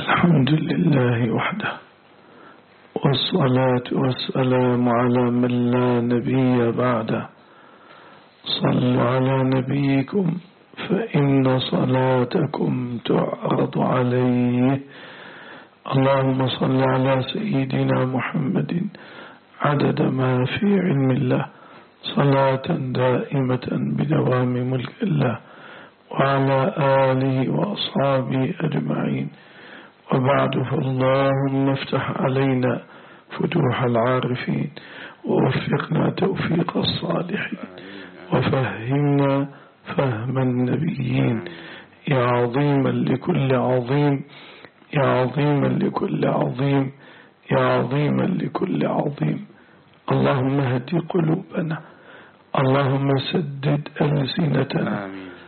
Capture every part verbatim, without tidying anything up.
الحمد لله وحده، والصلاة والسلام على من لا نبي بعده. صلوا على نبيكم فإن صلاتكم تعرض عليه. اللهم صل على سيدنا محمد عدد ما في علم الله، صلاة دائمة بدوام ملك الله، وعلى آله وأصحابه أجمعين. وبعد، فاللهم افتح علينا فتوح العارفين، ووفقنا توفيق الصالحين، وفهمنا فهم النبيين، يا عظيما لكل عظيم، يا عظيما لكل عظيم، يا عظيما لكل عظيم. اللهم اهد قلوبنا، اللهم سدد ألسنتنا،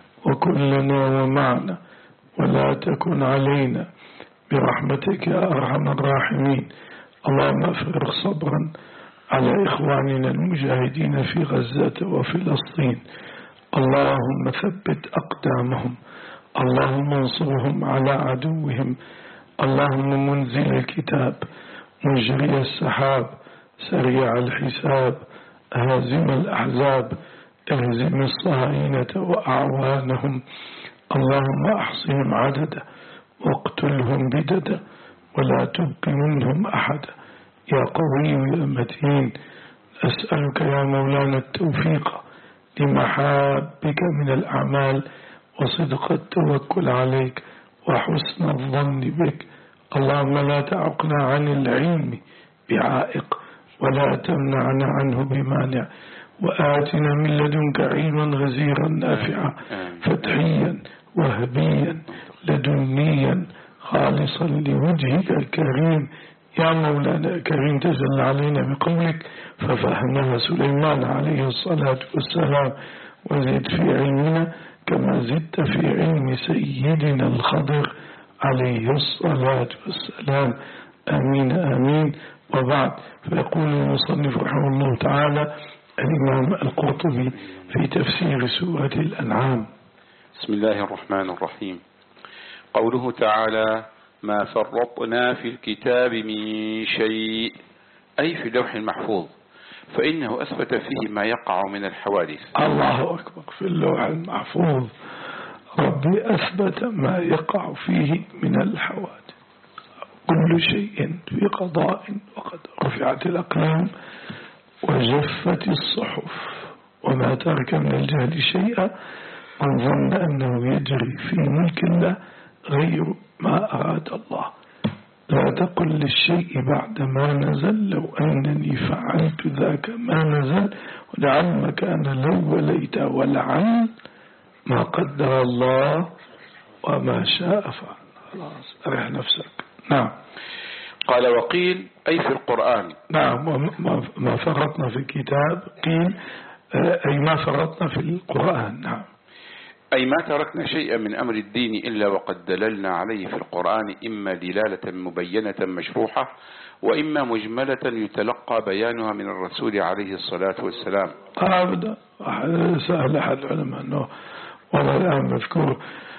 وكلنا ومعنا، ولا تكن علينا برحمتك يا أرحم الراحمين. اللهم افرغ صبرا على إخواننا المجاهدين في غزة وفلسطين. اللهم ثبت أقدامهم، اللهم انصرهم على عدوهم. اللهم منزل الكتاب، مجري السحاب، سريع الحساب، هازم الأحزاب، اهزم الصهاينة وأعوانهم. اللهم أحصهم عددا، واقتلهم بددا، ولا تبق منهم أحدا. يا قوي يا متين، أسألك يا مولانا التوفيق لمحابك من الأعمال، وصدق التوكل عليك، وحسن الظن بك. اللهم لا تعقنا عن العلم بعائق، ولا تمنعنا عنه بمانع، وآتنا من لدنك علما غزيرا نافعا، فتحيا وهبيا لدنيا خالصا لوجهك الكريم. يا مولانا الكريم، تجل علينا بقولك ففهمها سليمان عليه الصلاة والسلام، وزد في علمنا كما زدت في علم سيدنا الخضر عليه الصلاة والسلام. آمين آمين. وبعد، فيقول المصنف رحمه الله تعالى الإمام القرطبي في تفسير سورة الأنعام: بسم الله الرحمن الرحيم. قوله تعالى: ما فرطنا في الكتاب من شيء، أي في اللوح المحفوظ، فإنه أثبت فيه ما يقع من الحوادث. الله أكبر. في اللوح المحفوظ ربي أثبت ما يقع فيه من الحوادث. كل شيء في قضاء وقد رفعت الأقلام وجفت الصحف، وما ترك من الجهل شيئا، من ظن أنه يجري في ملك الله غير ما أراد الله. لا تقل للشيء بعد ما نزل لو أنني فعلت ذاك ما نزل، ولعل مكان لو وليت، ولعل ما قدر الله وما شاء فعل. خلاص، أرح نفسك. نعم. قال: وقيل أي في القرآن. نعم. وما فرطنا في الكتاب، قيل أي ما فرطنا في القرآن. نعم. أي ما تركنا شيئا من أمر الدين إلا وقد دللنا عليه في القرآن، إما دلالة مبينة مشروحة، وإما مجملة يتلقى بيانها من الرسول عليه الصلاة والسلام. أبدا. سأل أحد العلماء أنه والله الآن مذكور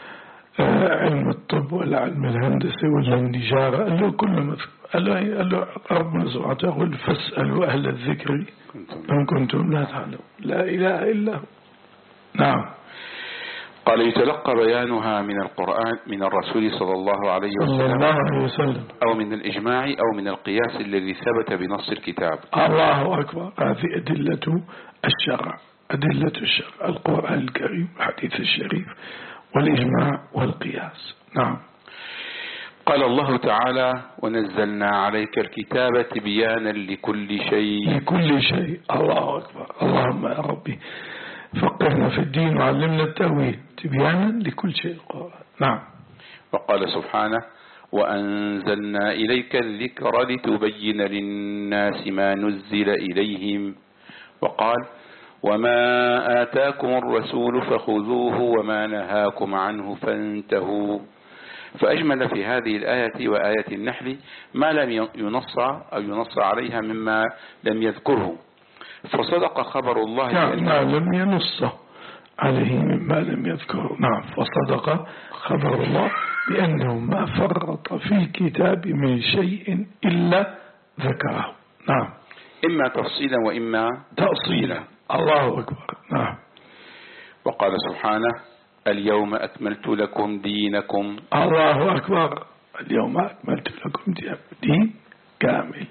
علم الطب ولا علم الهندسة ولا النجارة، قال له كله مذكور. قال له, قال له ربنا سبحانه وتعالى: فاسألوا أهل الذكر إن كنتم لا تعلمون. لا إله إلا هو. نعم. قال: يتلقى بيانها من القرآن من الرسول صلى الله عليه وسلم، أو من الإجماع أو من القياس الذي ثبت بنص الكتاب. الله أكبر. هذه أدلة الشرع، أدلة الشرع: القرآن الكريم، الحديث الشريف، والإجماع والقياس. نعم. قال الله تعالى: ونزلنا عليك الكتاب تبيانا لكل شيء. لكل شيء. الله أكبر. اللهم يا ربي فقهنا في الدين وعلمنا التأويل، تبيانا لكل شيء القرآن. نعم. وقال سبحانه: وأنزلنا إليك الذكر لتبين للناس ما نزل إليهم. وقال: وما آتاكم الرسول فخذوه وما نهاكم عنه فانتهوا. فأجمل في هذه الآية وآية النحل ما لم ينص أو ينص عليها مما لم يذكره، فصدق خبر الله. نعم. لم ينصه عليه مما لم يذكره. نعم. فصدق خبر الله بأنه ما فرط في الكتاب من شيء إلا ذكره. نعم. إما تفصيلا وإما تأصيلا. الله أكبر. نعم. وقال سبحانه اليوم أكملت لكم دينكم. الله أكبر. اليوم أكملت لكم دين كامل.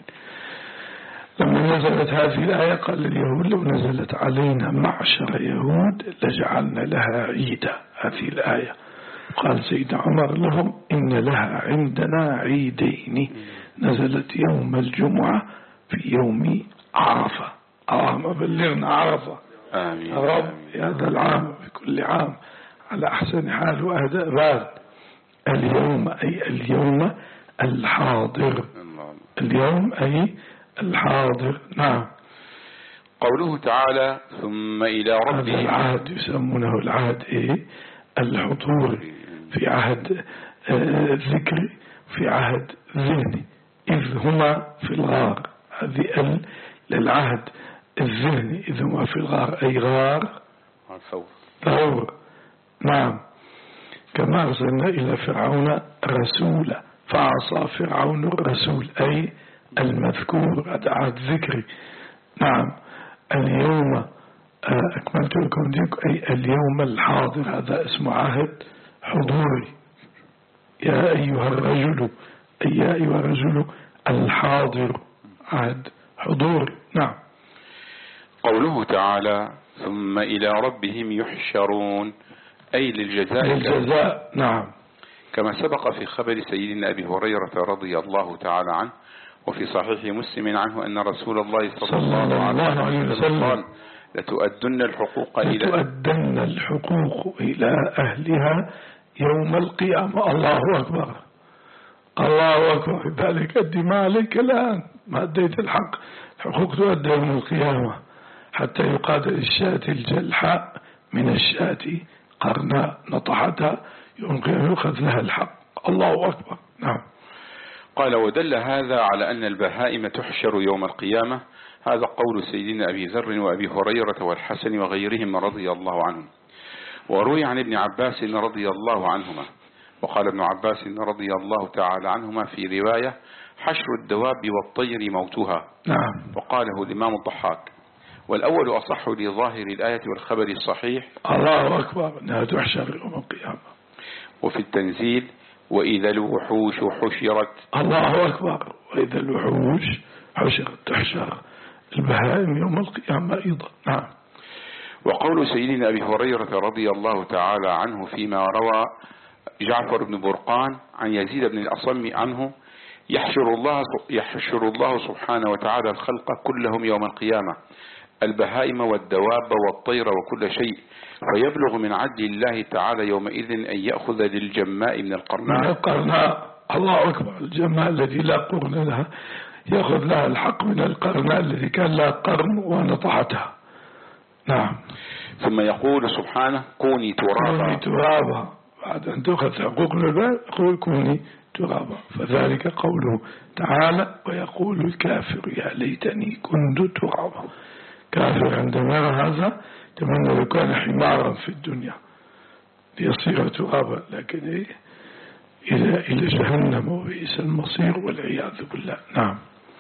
لما نزلت هذه الآية قال اليهود لو نزلت علينا معشر يهود لجعلنا لها عيدا. هذه الآية قال سيدنا عمر لهم إن لها عندنا عيدين نزلت يوم الجمعة في يوم عرفة. اللهم بلغنا عرفة. آمين يا رب في هذا العام في كل عام على أحسن حال وأداء بارد. اليوم أي اليوم الحاضر. اليوم أي الحاضر. نعم. قوله تعالى ثم إلى ربهم. العهد يسمونه العهد إيه؟ الحضور في عهد الذكر في عهد ذهني إذ هما في الغار. هذه للعهد الذهني إذ هما في الغار أي غار ثور. نعم. كما أرسلنا إلى فرعون رسولا فعصى فرعون الرسول أي المذكور. هذا عهد ذكري. نعم. اليوم أكملت لكم دينكم أي اليوم الحاضر. هذا اسم عهد حضوري. يا أيها الرجل أي يا أيها الرجل الحاضر عهد حضوري. نعم. قوله تعالى ثم إلى ربهم يحشرون أي للجزاء. للجزاء. نعم. كما سبق في خبر سيدنا أبي هريرة رضي الله تعالى عنه وفي صحيح مسلم عنه أن رسول الله صلى الله عليه وسلم قال لتؤدن الحقوق إلى لتؤدن الحقوق إلى أهلها يوم القيامة. الله أكبر. الله أكبر. ذلك أدي ما عليك الآن ما أديت الحق. الحقوق تؤدى يوم القيامة حتى يقاد للشاة الجلحاء من الشاة قرناء نطحتها يوم القيامة يؤخذ لها الحق. الله أكبر. نعم. قال ودل هذا على أن البهائم تحشر يوم القيامة. هذا قول سيدنا أبي ذر وأبي هريرة والحسن وغيرهم رضي الله عنهم. وروي عن ابن عباس رضي الله عنهما. وقال ابن عباس رضي الله تعالى عنهما في رواية حشر الدواب والطير موتها. نعم. وقاله الإمام الضحاك. والأول أصح لظاهر الآية والخبر الصحيح. الله أكبر. أنها تحشر يوم القيامة. وفي التنزيل وإذا الوحوش حشرت. الله أكبر. وإذا الوحوش حشرت تحشر البهائم يوم القيامة أيضا. نعم. وقول سيدنا أبي هريرة رضي الله تعالى عنه فيما روى جعفر بن برقان عن يزيد بن الأصم عنه يحشر الله, يحشر الله سبحانه وتعالى الخلق كلهم يوم القيامة البهائم والدواب والطير وكل شيء فيبلغ من عدل الله تعالى يومئذ أن يأخذ للجماء من القرناء. من القرناء. الله أكبر. الجماء الذي لا قرن لها يأخذ لها الحق من القرناء الذي كان لها قرن ونطحتها. نعم. ثم يقول سبحانه كوني ترابا. كوني ترابا. بعد أن تأخذ حقوق العباد يقول كوني ترابا. فذلك قوله تعالى ويقول الكافر يا ليتني كنت ترابا. كافر عندما يرى هذا تمنى لو كان حمارا في الدنيا ليصير ترابا. لكن إيه إلى إلى جهنم وبئس المصير والعياذ بالله. نعم.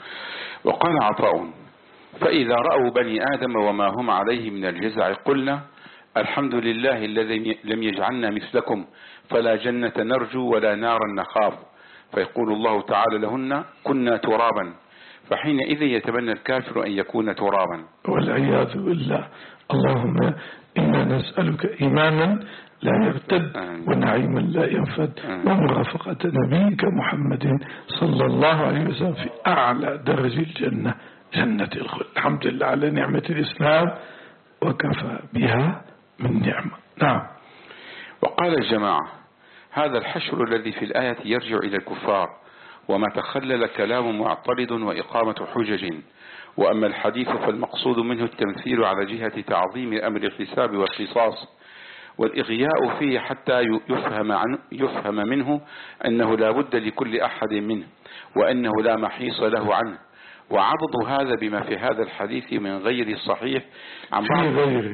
وقال عطاء فإذا رأوا بني آدم وما هم عليه من الجزع قلنا الحمد لله الذي لم يجعلنا مثلكم فلا جنة نرجو ولا نارا نخاف فيقول الله تعالى لهن كنا ترابا فحينئذ يتمنى الكافر أن يكون ترابا والعياذ بالله. اللهم إنا نسألك إيمانا لا يرتد ونعيما لا ينفد ومرافقة نبيك محمد صلى الله عليه وسلم في أعلى درج الجنة جنة الخلد. الحمد لله على نعمة الإسلام وكفى بها من نعمة. نعم. وقال الجماعة هذا الحشر الذي في الآية يرجع إلى الكفار وما تخلل كلام معترض وإقامة حجج وأما الحديث فالمقصود منه التمثيل على جهة تعظيم أمر الحساب والقصاص والإغياء فيه حتى يفهم, عنه يفهم منه أنه لا بد لكل أحد منه وأنه لا محيص له عنه وعضد هذا بما في هذا الحديث من غير الصحيح عن بعض,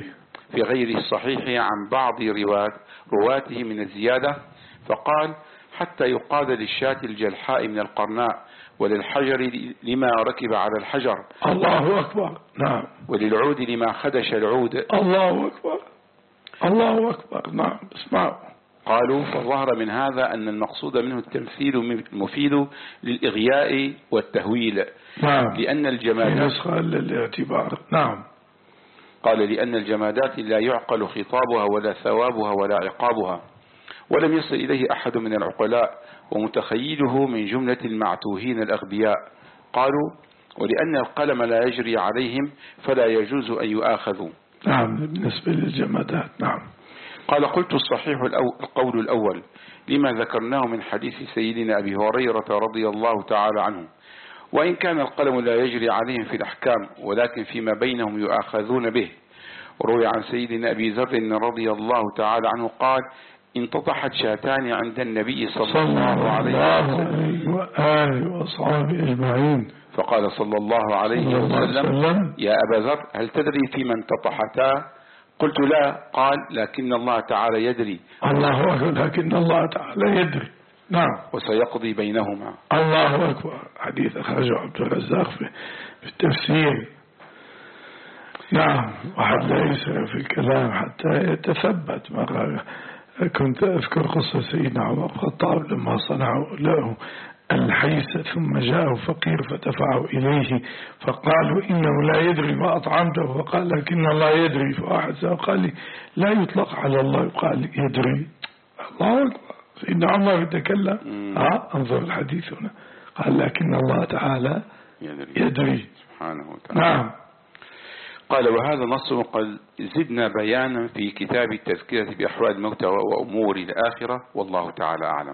في غير الصحيح عن بعض روات رواته من الزيادة، فقال: حتى يقاد للشاة الجلحاء من القرناء، وللحجر لما ركب على الحجر. الله أكبر. نعم. وللعود لما خدش العود. الله أكبر. الله أكبر. نعم. اسمعوا. قالوا: فظهر من هذا أن المقصود منه التمثيل المفيد للإغياء والتهويل. نعم. لأن الجمادات نسخة للاعتبار. نعم. قال: لأن الجمادات لا يعقل خطابها ولا ثوابها ولا عقابها، ولم يصل إليه أحد من العقلاء، ومتخيله من جملة المعتوهين الأغبياء. قالوا: ولأن القلم لا يجري عليهم فلا يجوز أن يؤاخذوا. نعم. بالنسبة للجمادات. نعم. قال: قلت: الصحيح القول الأول لما ذكرناه من حديث سيدنا أبي هريرة رضي الله تعالى عنه، وإن كان القلم لا يجري عليهم في الأحكام، ولكن فيما بينهم يؤاخذون به. وروي عن سيدنا أبي ذر رضي الله تعالى عنه قال: انتطحت شاتان عند النبي صلى الله عليه وآله وصحبه أجمعين، فقال صلى الله عليه وسلم: يا أبا ذر، هل تدري فيما انتطحتا؟ قلت: لا. قال: لكن الله تعالى يدري. الله أكبر. لكن الله تعالى يدري. نعم. وسيقضي بينهما. الله أكبر. حديث أخرجه عبد الرزاق في التفسير. نعم. واحد لا يسرع في الكلام حتى يتثبت. مرة كنت أذكر قصة سيدنا عمر بن الخطاب لما صنعوا له الحيسة، ثم جاءه فقير فدفعوا إليه فقالوا: إنه لا يدري ما أطعمته، فقال: لكن الله يدري. فواحد قال لي: لا يطلق على الله يقال يدري. الله أكبر. سيدنا عمر يتكلم. ها انظر الحديث هنا، قال: لكن الله تعالى يدري, يدري. سبحانه وتعالى. نعم. قال: وهذا نص قد زدنا بيانا في كتاب التذكرة بأحوال الموتى وأمور الآخرة، والله تعالى أعلم.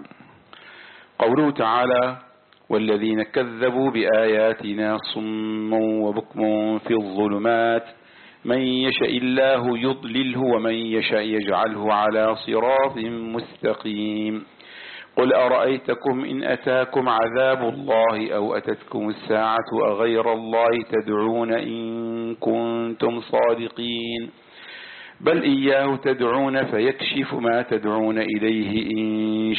قوله تعالى: والذين كذبوا بآياتنا صم وبكم في الظلمات من يشاء الله يضلله ومن يشاء يجعله على صراط مستقيم. قل أرأيتكم إن أتاكم عذاب الله أو أتتكم الساعة أغير الله تدعون إن كنتم صادقين، بل إياه تدعون فيكشف ما تدعون إليه إن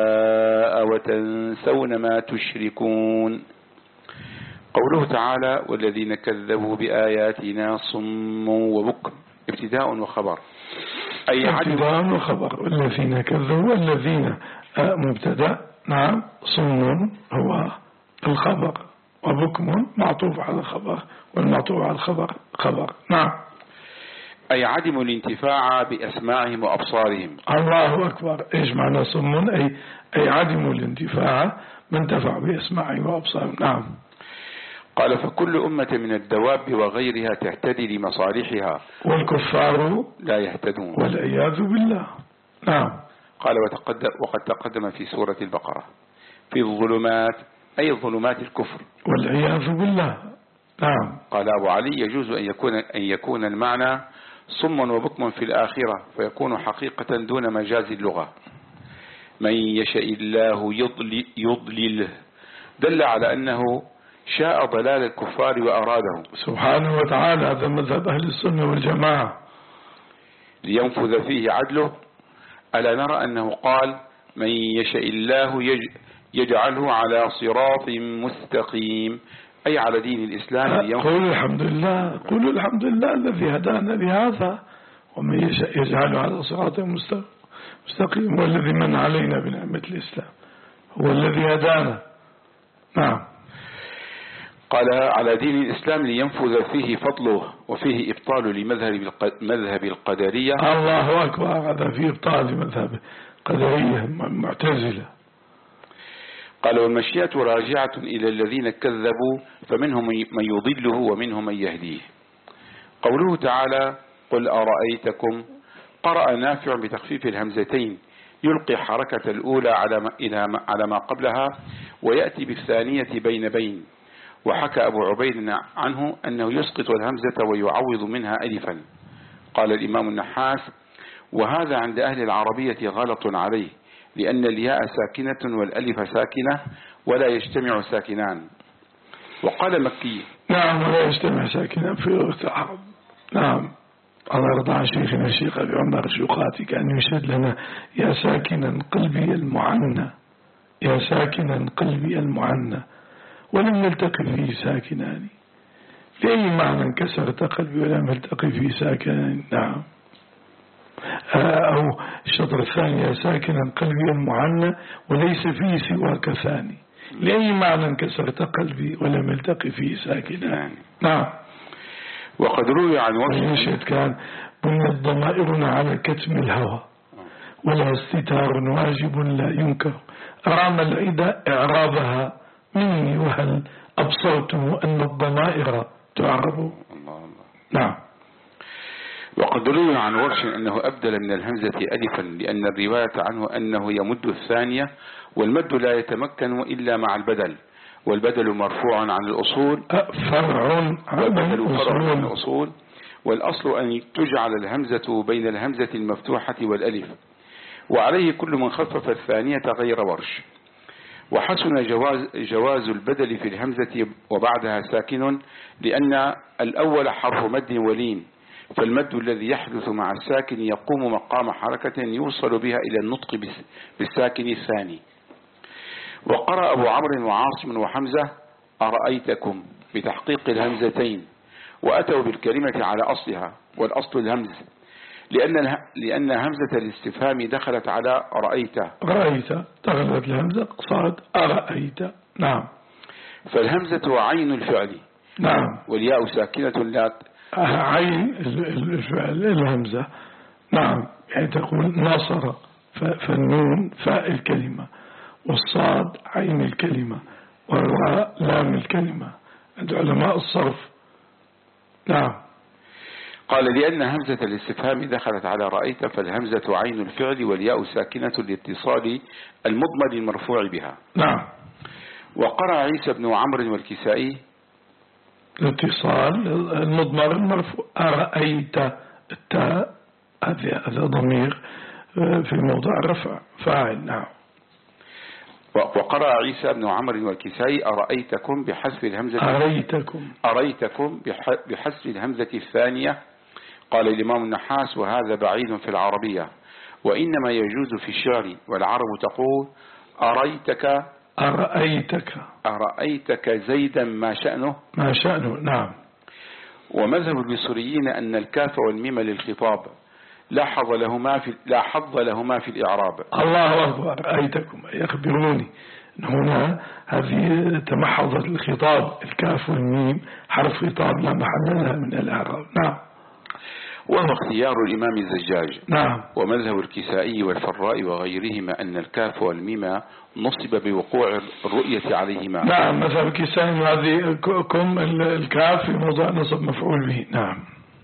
شاء وتنسون ما تشركون. قوله تعالى: والذين كذبوا بآياتنا صم وبكم، ابتداء وخبر، أي ابتداء وخبر. والذين كذبوا، والذين مبتدأ. نعم. صم هو الخبر، وبكم معطوف على الخبر، والمعطوف على الخبر خبر. نعم. أي عدموا الانتفاع بأسماعهم وأبصارهم. الله أكبر. إيش معنى صم؟ أي, أي عدموا الانتفاع من انتفع بأسماعهم وأبصارهم. نعم. قال: فكل أمة من الدواب وغيرها تهتدي لمصالحها، والكفار لا يهتدون والعياذ بالله. نعم. قال: وتقدم وقد تقدم في سورة البقرة في الظلمات، أي ظلمات الكفر والعياذ بالله. نعم. قال أبو علي: يجوز أن يكون أن يكون المعنى صم وبكم في الآخرة، فيكون حقيقة دون مجاز اللغة. من يشاء الله يضلل يضلله، دل على أنه شاء ضلال الكفار وأراده سبحانه وتعالى. هذا مذهب أهل السنة والجماعة. لينفذ فيه عدله. ألا نرى أنه قال: من يشاء الله يجعله على صراط مستقيم، أي على دين الإسلام. قولوا الحمد لله، قولوا الحمد لله الذي هدانا لهذا، ومن يشاء يجعله على صراط مستقيم، هو الذي من علينا بنعمة الإسلام، هو الذي هدانا. نعم. قال: على دين الإسلام لينفذ فيه فضله، وفيه إبطال لمذهب مذهب القدرية. الله أكبر. هذا فيه إبطال لمذهب القدرية المعتزلة. قال: والمشيئة راجعة إلى الذين كذبوا، فمنهم من يضله ومنهم من يهديه. قوله تعالى: قل أرأيتكم، قرأ نافع بتخفيف الهمزتين، يلقي حركة الأولى على ما قبلها، ويأتي بالثانية بين بين. وحكى أبو عبيد عنه أنه يسقط الهمزة ويعوض منها ألفا. قال الإمام النحاس: وهذا عند أهل العربية غلط عليه، لأن الياء ساكنة والألف ساكنة ولا يجتمع ساكنان. وقال مكي: نعم، ولا يجتمع ساكنان في الارتعاب. نعم. أنا أرضى عن شيخنا الشيخ أبي عمر شيوخاتي كأن يشهد لنا يا ساكنا قلبي المعنى، يا ساكنا قلبي المعنى، ولم يلتقي فيه ساكنان. لأي معنى انكسرت قلبي ولم يلتقي فيه ساكنان؟ نعم. أو الشطر الثاني يا ساكنا قلبي المعنى وليس فيه سواك ثاني. لأي معنى انكسرت قلبي ولم يلتقي فيه ساكنان؟ نعم. وقد روي عن وجه كان بنيت ضمائرنا على كتم الهوى ولا استتار واجب لا ينكر، أرام العدا إعرابها مني وهل أبصرتم أن الضمائر تعرب. الله الله. نعم. وقد روي عن ورش أنه أبدل من الهمزة ألفا، لأن الرواية عنه أنه يمد الثانية، والمد لا يتمكن إلا مع البدل، والبدل مرفوع عن الأصول فرع عن الأصول، والأصل أن تجعل الهمزة بين الهمزة المفتوحة والألف، وعليه كل من خفف الثانية غير ورش. وحسن جواز, جواز البدل في الهمزة وبعدها ساكن، لأن الأول حرف مد ولين، فالمد الذي يحدث مع الساكن يقوم مقام حركة يوصل بها إلى النطق بالساكن الثاني. وقرأ أبو عمرو وعاصم وحمزة أرأيتكم بتحقيق الهمزتين، وأتوا بالكلمة على أصلها، والأصل الهمز، لأن لأن همزة الاستفهام دخلت على رأيت رأيت دخلت الهمزة صارت أرأيت. نعم. فالهمزة عين الفعل. نعم. والياء ساكنة لا عين الفعل الهمزة. نعم. يعني تقول ناصر فالنون فاء الكلمة، والصاد عين الكلمة، والراء لام الكلمة عند علماء الصرف. نعم. قال لأن همزة الاستفهام دخلت على رأيت، فالهمزة عين الفعل والياء ساكنة لاتصال المضمر المرفوع بها. نعم. وقرأ عيسى بن عمرو والكسائي الاتصال المضمر المرفوع. أرأيت التاء هذا ضمير في موضع رفع فاعل. نعم. وقرأ عيسى بن عمرو والكسائي أرأيتكم بحذف الهمزة أريتكم أريتكم بحذف الهمزة الثانية. قال الإمام النحاس وهذا بعيد في العربية، وإنما يجوز في الشعر، والعرب تقول أريتك أرأيتك أرأيتك زيدا ما شأنه ما شأنه. نعم. ومذهب البصريين أن الكاف والميم للخطاب لا حظ لهما في لا حظ لهما في الإعراب. الله أكبر. أرأيتكم يخبروني أن هنا هذه تمحضت الخطاب، الكاف والميم حرف خطاب لا محل لها من الإعراب. نعم. وهو اختيار الإمام الزجاج. نعم. ومذهب الكسائي والفراء وغيرهما أن الكاف والميم نصب بوقوع الرؤية عليهما. نعم. مذهب الكسائي هذه كم الكاف في موضع نصب مفعول به. نعم.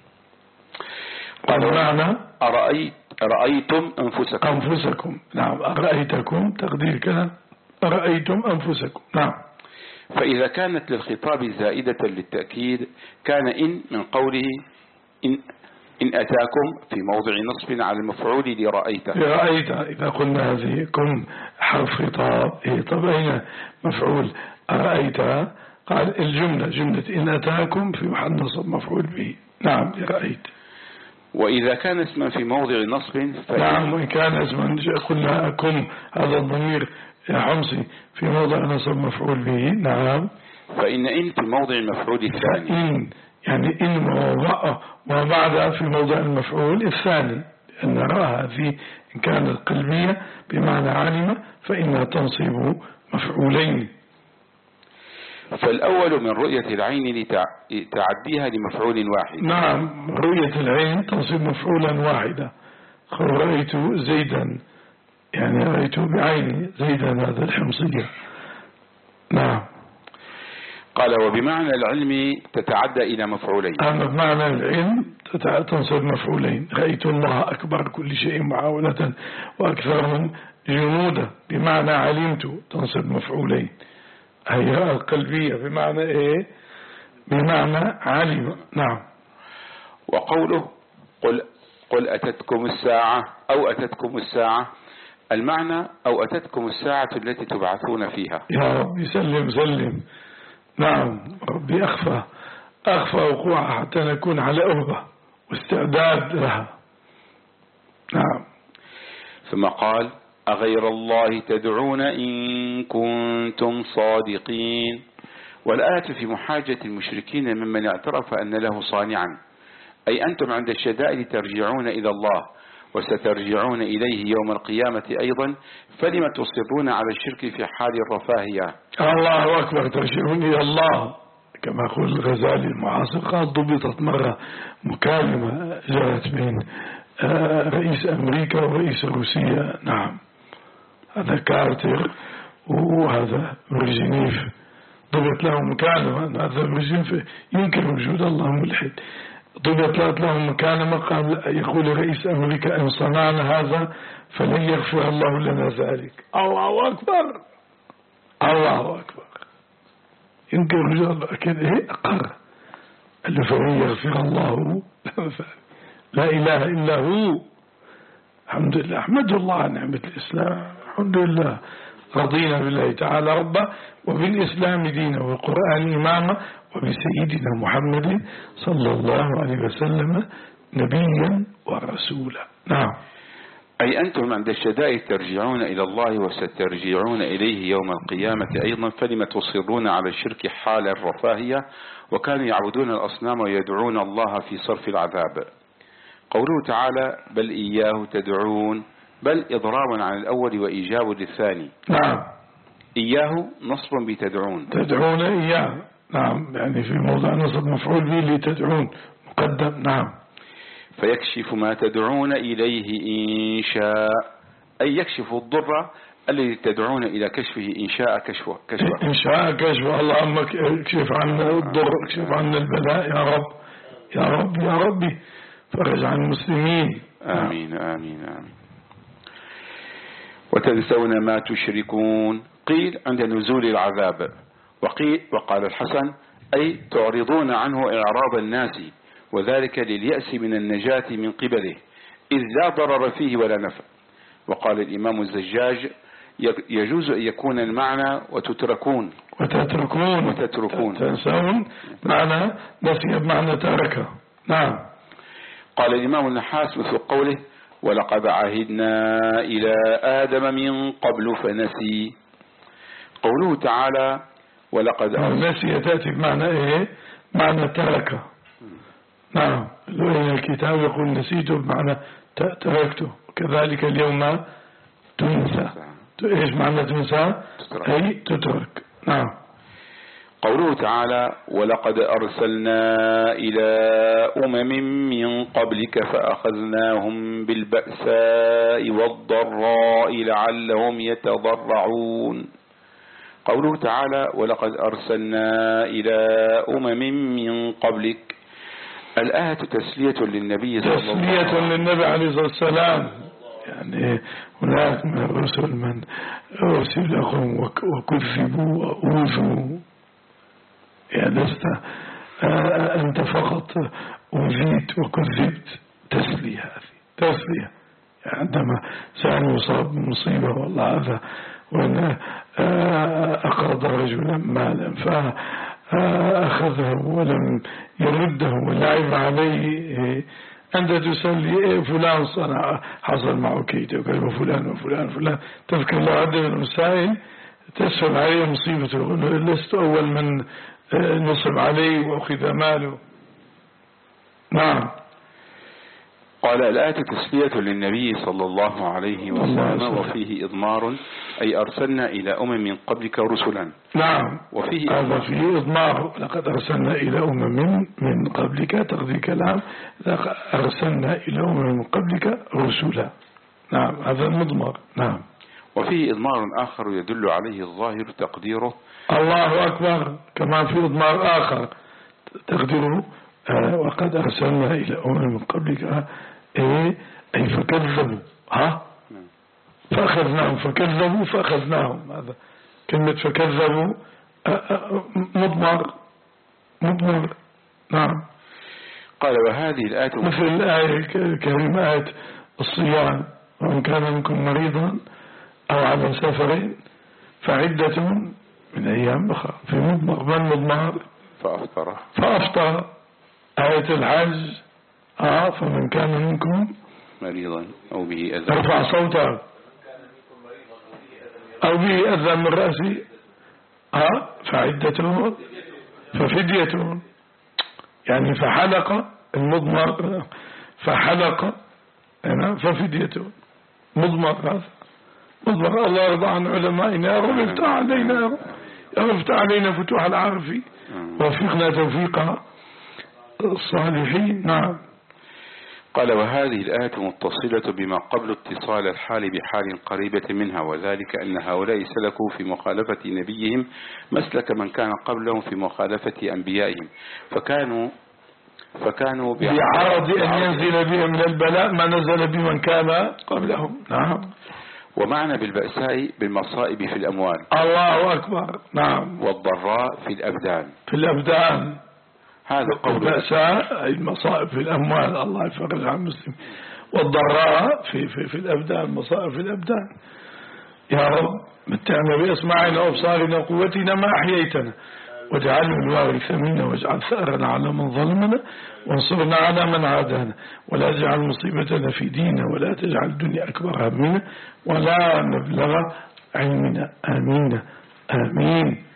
قال معنى أرأيت أرأيتم أنفسكم أنفسكم. نعم. أرأيتكم تقدير كلام أرأيتم أنفسكم. نعم. فإذا كانت للخطاب زائدة للتأكيد كان إن من قوله إن إن أتاكم في موضع نصب على المفعول لرأيت. لرأيت إذا قلنا هذه كن حرف خطاب. إيه طب أين مفعول أرأيت؟ قال الجملة جملة إن أتاكم في محل نصب مفعول به. نعم. لرأيت. وإذا كان اسما في موضع نصب نعم. وإن كان اسما قلنا أكم هذا الضمير يا حمصي في موضع نصب مفعول به. نعم. فإن إن في موضع المفعول الثاني. إن يعني إن وما بعدها في موضع المفعول الثاني، لأن رأى في إن كانت قلبية بمعنى علم فإنها تنصب مفعولين. فالأول من رؤية العين لتعديها لمفعول واحد. نعم. رؤية العين تنصب مفعولا واحدا. رأيت زيدا يعني رأيت بعيني زيدا هذا الحمصية. نعم. قال وبمعنى العلم تتعدى إلى مفعولين. أما بمعنى العلم تنصب مفعولين. رأيت الله أكبر كل شيء معاولة وأكثرهم جنودا بمعنى علمت تنصب مفعولين. هي القلبية بمعنى إيه؟ بمعنى علم. نعم. وقوله قل, قل أتتكم الساعة أو أتتكم الساعة، المعنى أو أتتكم الساعة التي تبعثون فيها. يا رب سلم سلم. نعم. ربي أخفى أخفى وقوعها حتى نكون على أهبة واستعداد لها. نعم. ثم قال أغير الله تدعون إن كنتم صادقين. والآية في محاجة المشركين ممن اعترف أن له صانعا، أي أنتم عند الشدائد ترجعون إلى الله وسترجعون إليه يوم القيامة أيضا، فلم تصرون على الشرك في حال الرفاهية. الله أكبر، ترجعون إلى الله. كما يقول الغزالي المعاصر قال ضبطت مرة مكالمة جرت بين رئيس أمريكا ورئيس روسيا، نعم هذا كارتر وهذا برجنيف، ضبط لهم مكالمة. هذا برجنيف ينكر وجود الله ملحد، ضبط لهم مكالمة قال يقول رئيس أمريكا إن صنعنا هذا فلن يغفر الله لنا ذلك. الله أكبر، الله أكبر، ينكر وجود الله. أكيد إيه أقر قال له فلن يغفر الله لا إله إلا هو. الحمد لله، أحمد الله على نعمة الإسلام، الحمد لله، رضينا بالله تعالى ربا وبالإسلام دينا والقرآن إماما وبسيدنا محمد صلى الله عليه وسلم نبيا ورسولا. نعم. أي أنتم عند الشدائد ترجعون إلى الله وسترجعون إليه يوم القيامة أيضا، فلم تصرون على الشرك حال الرفاهية، وكانوا يعبدون الأصنام ويدعون الله في صرف العذاب. قوله تعالى بل إياه تدعون، بل إضراب عن الأول وإيجاب للثاني. نعم. إياه نصب بتدعون، تدعون إياه، نعم، يعني في موضع نصب مفعول به لتدعون مقدم. نعم. فيكشف ما تدعون إليه إن شاء، أي يكشف الضر الذي تدعون إلى كشفه إن شاء كشفه كشفه إن شاء كشفه. اللهم اكشف عنا الضر، اكشف عنا البلاء يا رب يا رب يا ربي، فرج عن المسلمين. آمين آمين آمين. وتنسون ما تشركون، قيل عند نزول العذاب، وقيل وقال الحسن أي تعرضون عنه إعراض الناس، وذلك لليأس من النجاة من قبله إذ لا ضرر فيه ولا نفع. وقال الإمام الزجاج يجوز أن يكون المعنى وتتركون وتتركون وتتركون تنسون معنى نسي بمعنى تركه. نعم. قال الإمام النحاس مثل قوله ولقد عهدنا إلى آدم من قبل فنسي. قوله تعالى ولقد نسي تأتي بمعنى إيه؟ معنى تركه. نعم. لأن الكتاب يقول نسيته بمعنى تركته، كذلك اليوم تنسى. إيش معنى تنسى؟ أي تترك. نعم. قوله تعالى ولقد أرسلنا إلى أمم من قبلك فأخذناهم بالبأساء والضراء لعلهم يتضرعون. قوله تعالى ولقد أرسلنا إلى أمم من قبلك، الآية تسلية للنبي صلى الله عليه وسلم، تسلية للنبي عليه الصلاة والسلام. يعني هناك من الرسل من أرسل لهم وكذبوا وأوذوا، يعني لست أنت فقط أوذيت وكذبت. تسلية هذه تسلية. يعني عندما سأل يصاب بمصيبة والله هذا وأن أقرض رجلا مالا فأخذه ولم يرده ولعب عليه، أنت تسلي فلان صنع حصل معه كيد وقال فلان وفلان فلان، تذكر الله عدد المسائل تسهل عليه مصيبته، لست أول من نصب عليه وأخذ ماله. نعم. قال الآية تسلية للنبي صلى الله عليه وسلم، وفيه إضمار أي أرسلنا إلى أمم من قبلك رسلا. نعم. وفيه هذا فيه إضمار، لقد أرسلنا إلى أمم من قبلك، تقضي كلام لقد أرسلنا إلى أمم من قبلك رسلا. نعم هذا المضمر. نعم. وفيه إضمار آخر يدل عليه الظاهر تقديره الله أكبر، كما في إضمار آخر تقديره آه وقد أرسلنا إلى أمم من قبلك إيه أي فكذبوا ها فأخذناهم، فكذبوا فأخذناهم. هذا كلمة فكذبوا مضمر مضمر. نعم. قال وهذه الآية مثل الآية الكريمة آية الصيام ومن كان منكم مريضا أو على سفر فعدة من أيام أخرى، في مضمر من مضمر فأفطر فأفطر. آية الحج آه فمن كان منكم مريضا أو به أذى ارفع صوتك أو به أذى من رأسه آه فعدته ففديته يعني فحلق المضمر فحلق هنا ففديته مضمر هذا مضمر. الله يرضى عن علمائنا يا رب افتح علينا يا رب يا رب افتح علينا فتوح العارفين وفقنا توفيق الصالحين. نعم. قال وهذه الآية متصلة بما قبل اتصال الحال بحال قريبة منها، وذلك أن هؤلاء سلكوا في مخالفة نبيهم مسلك من كان قبلهم في مخالفة أنبيائهم، فكانوا فكانوا بعرض أن ينزل بهم من البلاء ما نزل بمن كان قبلهم. نعم. ومعنى بالبأساء بالمصائب في الأموال. الله أكبر. نعم. والضراء في الأبدان. في الأبدان. هذا قول البأساء المصائب في الأموال الله يفرج عن المسلم، والضراء في, في, في الأبدان مصائب في الأبدان. يا رب متعنا بأسماعنا وأبصارنا وقوتنا ما أحييتنا واجعلنا الوارث منا واجعل ثأرنا على من ظلمنا وانصرنا على من عادانا ولا تجعل مصيبتنا في ديننا ولا تجعل الدنيا أكبر همنا ولا مبلغ علمنا. آمين آمين.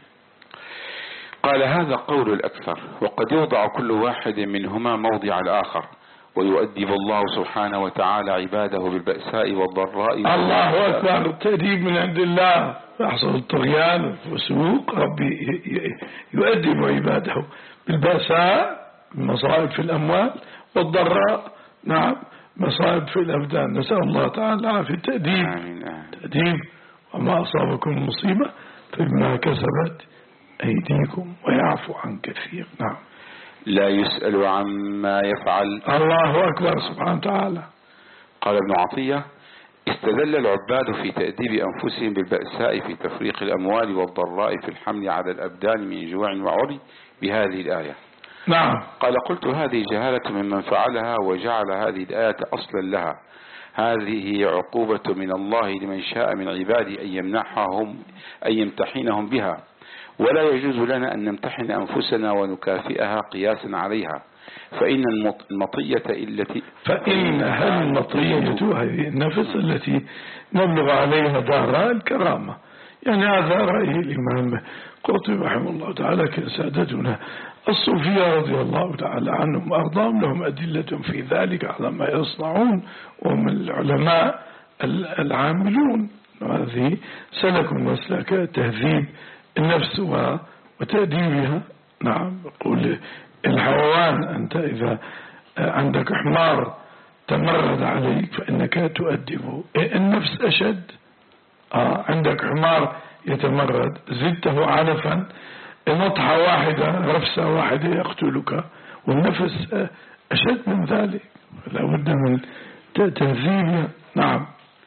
قال هذا قول الأكثر، وقد يوضع كل واحد منهما موضع الآخر، ويؤدب الله سبحانه وتعالى عباده بالبأساء والضراء. الله أكبر. التأديب من عند الله. يحصل الطغيان والفسوق ربي يؤدب عباده بالبأساء مصائب في الأموال والضراء نعم مصائب في الأبدان. نسأل الله تعالى في التأديب. تأديب وما أصابكم مصيبة فبما كسبت أيديكم ويعفو عن كثير. نعم. لا يسأل عما يفعل. الله أكبر سبحانه وتعالى. قال ابن عطية استدل العباد في تأديب أنفسهم بالبأساء في تفريق الأموال والضراء في الحمل على الأبدان من جوع وعري بهذه الآية. نعم. قال قلت هذه جهالة ممن فعلها وجعل هذه الآية أصلا لها. هذه عقوبة من الله لمن شاء من عباده أن يمنحهم أن يمتحنهم بها، ولا يجوز لنا أن نمتحن أنفسنا ونكافئها قياسا عليها، فإن المطية التي فإنها المطية هذه النفس التي نبلغ عليها دار الكرامة. يعني هذا رأي الإمام قرطبي رحمه الله تعالى كسادتنا الصوفية رضي الله تعالى عنهم وأرضاهم لهم أدلة في ذلك على ما يصنعون، وهم العلماء العاملون هذه سلكوا مسلك تهذيب النفس وتأديبها. نعم. يقول الحيوان أنت إذا عندك حمار تمرد عليك فإنك تؤدبه. النفس أشد. آه عندك حمار يتمرد زدته علفا نطحة واحدة رفسة واحدة يقتلك، والنفس أشد من ذلك لا بد من تهذيبها. نعم.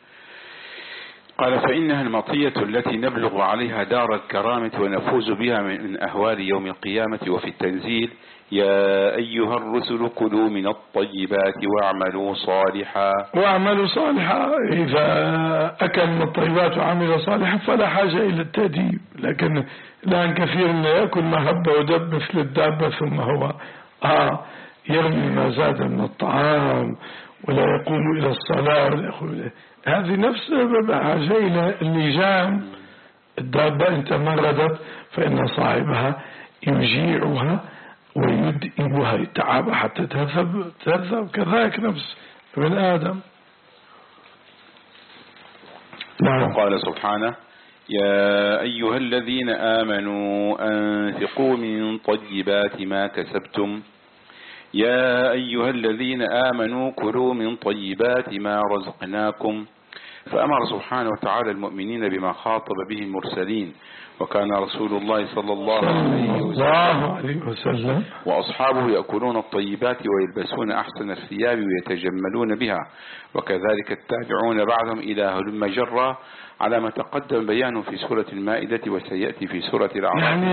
قال فإنها المطية التي نبلغ عليها دار الكرامة ونفوز بها من أهوال يوم القيامة. وفي التنزيل يا أيها الرسل كلوا من الطيبات واعملوا صالحا. واعملوا صالحا. إذا أكل من الطيبات وعمل صالحا فلا حاجة إلى التأديب، لكن الآن كثير من يأكل ما هب ودب مثل الدابة ثم هو آه يرمي ما زاد من الطعام ولا يقوم إلى الصلاة ولا يقوم. هذه نفس حاجة إلى اللجام. الدابة إن تمردت فإن صاحبها يجيعها ويدئبها يتعب حتى تذهب تذهب كذلك نفس ابن آدم. نعم. قال سبحانه يا أيها الذين آمنوا أنفقوا من طيبات ما كسبتم يا أيها الذين آمنوا كلوا من طيبات ما رزقناكم. فأمر سبحانه وتعالى المؤمنين بما خاطب به المرسلين، وكان رسول الله صلى الله عليه وسلم وأصحابه يأكلون الطيبات ويلبسون أحسن الثياب ويتجملون بها، وكذلك التابعون بعدهم إلى هلم جرا على ما تقدم بيانه في سورة المائدة وسيأتي في سورة الأعراف. يعني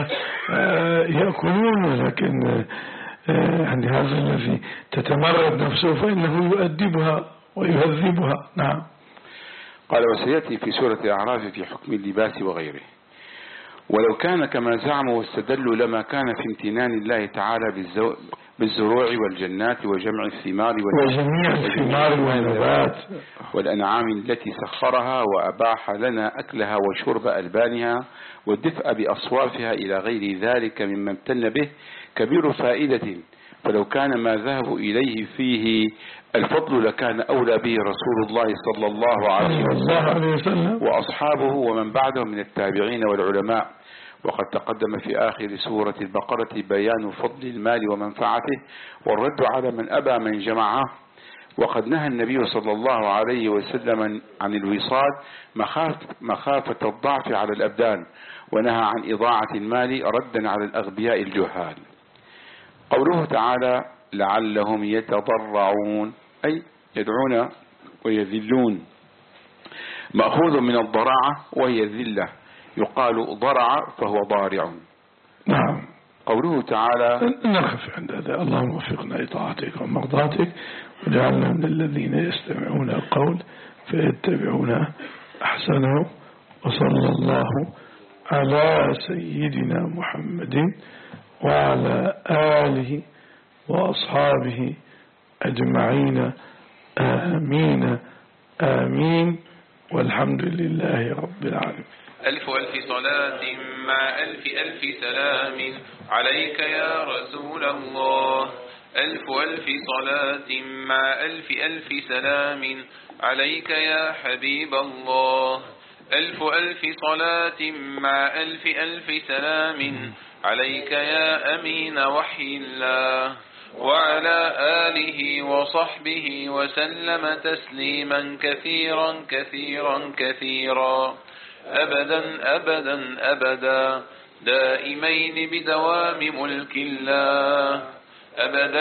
يأكلون لكن يعني هذا الذي تتمرد نفسه فإنه يؤدبها ويهذبها. نعم. قال وسيأتي في سورة الأعراف في حكم اللباس وغيره. ولو كان كما زعموا واستدلوا لما كان في امتنان الله تعالى بالزو... بالزروع والجنات وجمع الثمار وجميع الثمار والنبات والأنعام التي سخرها وأباح لنا أكلها وشرب ألبانها والدفء بأصوافها إلى غير ذلك مما امتن به كبير فائدة، فلو كان ما ذهبوا إليه فيه الفضل لكان أولى به رسول الله صلى الله عليه وسلم وأصحابه ومن بعدهم من التابعين والعلماء. وقد تقدم في آخر سورة البقرة بيان فضل المال ومنفعته والرد على من أبى من جمعه. وقد نهى النبي صلى الله عليه وسلم عن الوصال مخافة الضعف على الأبدان، ونهى عن إضاعة المال ردا على الأغبياء الجهال. قوله تعالى لعلهم يتضرعون أي يدعون ويذلون، مأخوذ من الضراعة وهي الذلة، يقال ضرع فهو ضارع. نعم. قوله تعالى نقف عند هذا. اللهم وفقنا لطاعتك ومرضاتك وجعلنا من الذين يستمعون القول فيتبعون أحسنه، وصلى الله على سيدنا محمد وعلى آله وأصحابه أجمعين آمين آمين والحمد لله رب العالمين. ألف ألف صلاة مع ألف ألف سلام عليك يا رسول الله. ألف ألف صلاة مع ألف ألف سلام عليك يا حبيب الله. ألف ألف صلاة مع ألف ألف سلام عليك يا أمين وحي الله، وعلى آله وصحبه وسلم تسليما كثيرا كثيرا كثيرا أبدا أبدا أبدا دائمين بدوام ملك الله أبد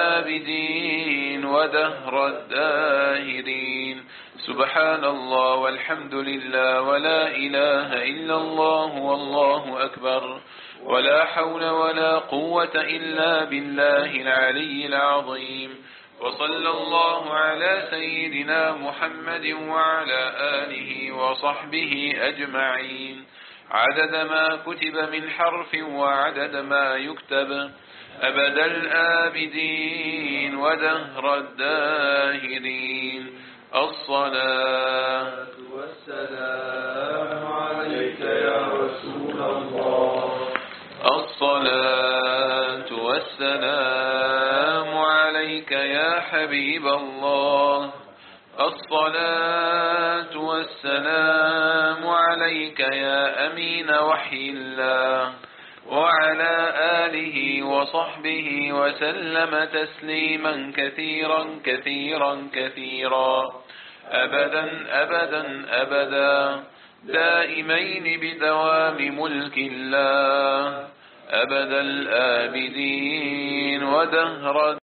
الآبدين ودهر الداهرين. سبحان الله والحمد لله ولا إله إلا الله والله أكبر ولا حول ولا قوة إلا بالله العلي العظيم. وصلى الله على سيدنا محمد وعلى آله وصحبه أجمعين عدد ما كتب من حرف وعدد ما يكتب أبد الآبدين ودهر الداهرين. الصلاة والسلام عليك يا رسول الله. الصلاة والسلام عليك يا حبيب الله. الصلاة والسلام عليك يا أمين وحي الله، وعلى آله وصحبه وسلم تسليما كثيرا كثيرا كثيرا أبدا أبدا أبدا دائمين بدوام ملك الله أبد الآبدين ودهر